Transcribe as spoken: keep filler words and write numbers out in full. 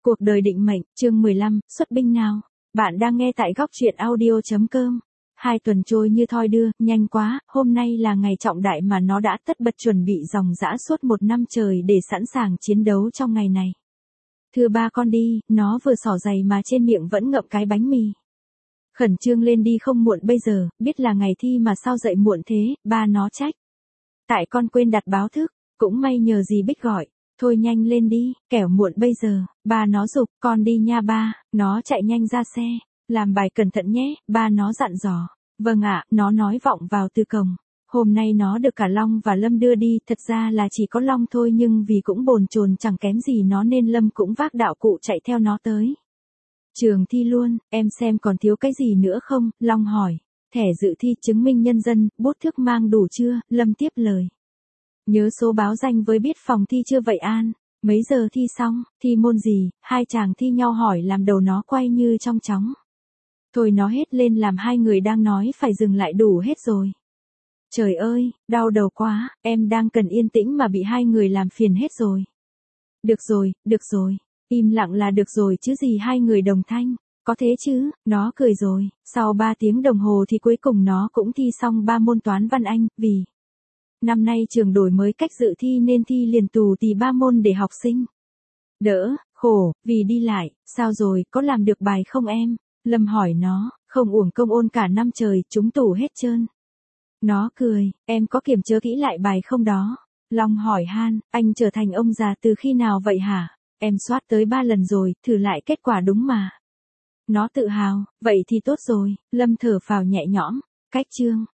Cuộc đời định mệnh, chương mười lăm, xuất binh nào. Bạn đang nghe tại góc truyện audio chấm com. Hai tuần trôi như thoi đưa, nhanh quá, hôm nay là ngày trọng đại mà nó đã tất bật chuẩn bị dòng dã suốt một năm trời để sẵn sàng chiến đấu trong ngày này. Thưa ba con đi, nó vừa xỏ giày mà trên miệng vẫn ngậm cái bánh mì. Khẩn trương lên đi không muộn bây giờ, biết là ngày thi mà sao dậy muộn thế, ba nó trách. Tại con quên đặt báo thức, cũng may nhờ dì Bích gọi. Thôi nhanh lên đi, kẻo muộn bây giờ, ba nó giục, con đi nha ba, nó chạy nhanh ra xe, làm bài cẩn thận nhé, ba nó dặn dò. Vâng ạ, nó nói vọng vào từ cổng. Hôm nay nó được cả Long và Lâm đưa đi, thật ra là chỉ có Long thôi nhưng vì cũng bồn chồn chẳng kém gì nó nên Lâm cũng vác đạo cụ chạy theo nó tới. Trường thi luôn, em xem còn thiếu cái gì nữa không, Long hỏi. Thẻ dự thi chứng minh nhân dân, bút thước mang đủ chưa, Lâm tiếp lời. Nhớ số báo danh với biết phòng thi chưa vậy An? Mấy giờ thi xong, thi môn gì? Hai chàng thi nhau hỏi làm đầu nó quay như trong chóng. Thôi nó hết lên làm hai người đang nói phải dừng lại đủ hết rồi. Trời ơi, đau đầu quá, em đang cần yên tĩnh mà bị hai người làm phiền hết rồi. Được rồi, được rồi, im lặng là được rồi chứ gì hai người đồng thanh. Có thế chứ, nó cười rồi, sau ba tiếng đồng hồ thì cuối cùng nó cũng thi xong ba môn toán văn Anh, vì năm nay trường đổi mới cách dự thi nên thi liền tù tì ba môn để học sinh đỡ khổ, vì đi lại. Sao rồi, có làm được bài không em? Lâm hỏi nó, không uổng công ôn cả năm trời, chúng tủ hết trơn. Nó cười, em có kiểm chớ kỹ lại bài không đó? Long hỏi han, anh trở thành ông già từ khi nào vậy hả? Em soát tới ba lần rồi, thử lại kết quả đúng mà. Nó tự hào, vậy thì tốt rồi. Lâm thở phào nhẹ nhõm, cách chương.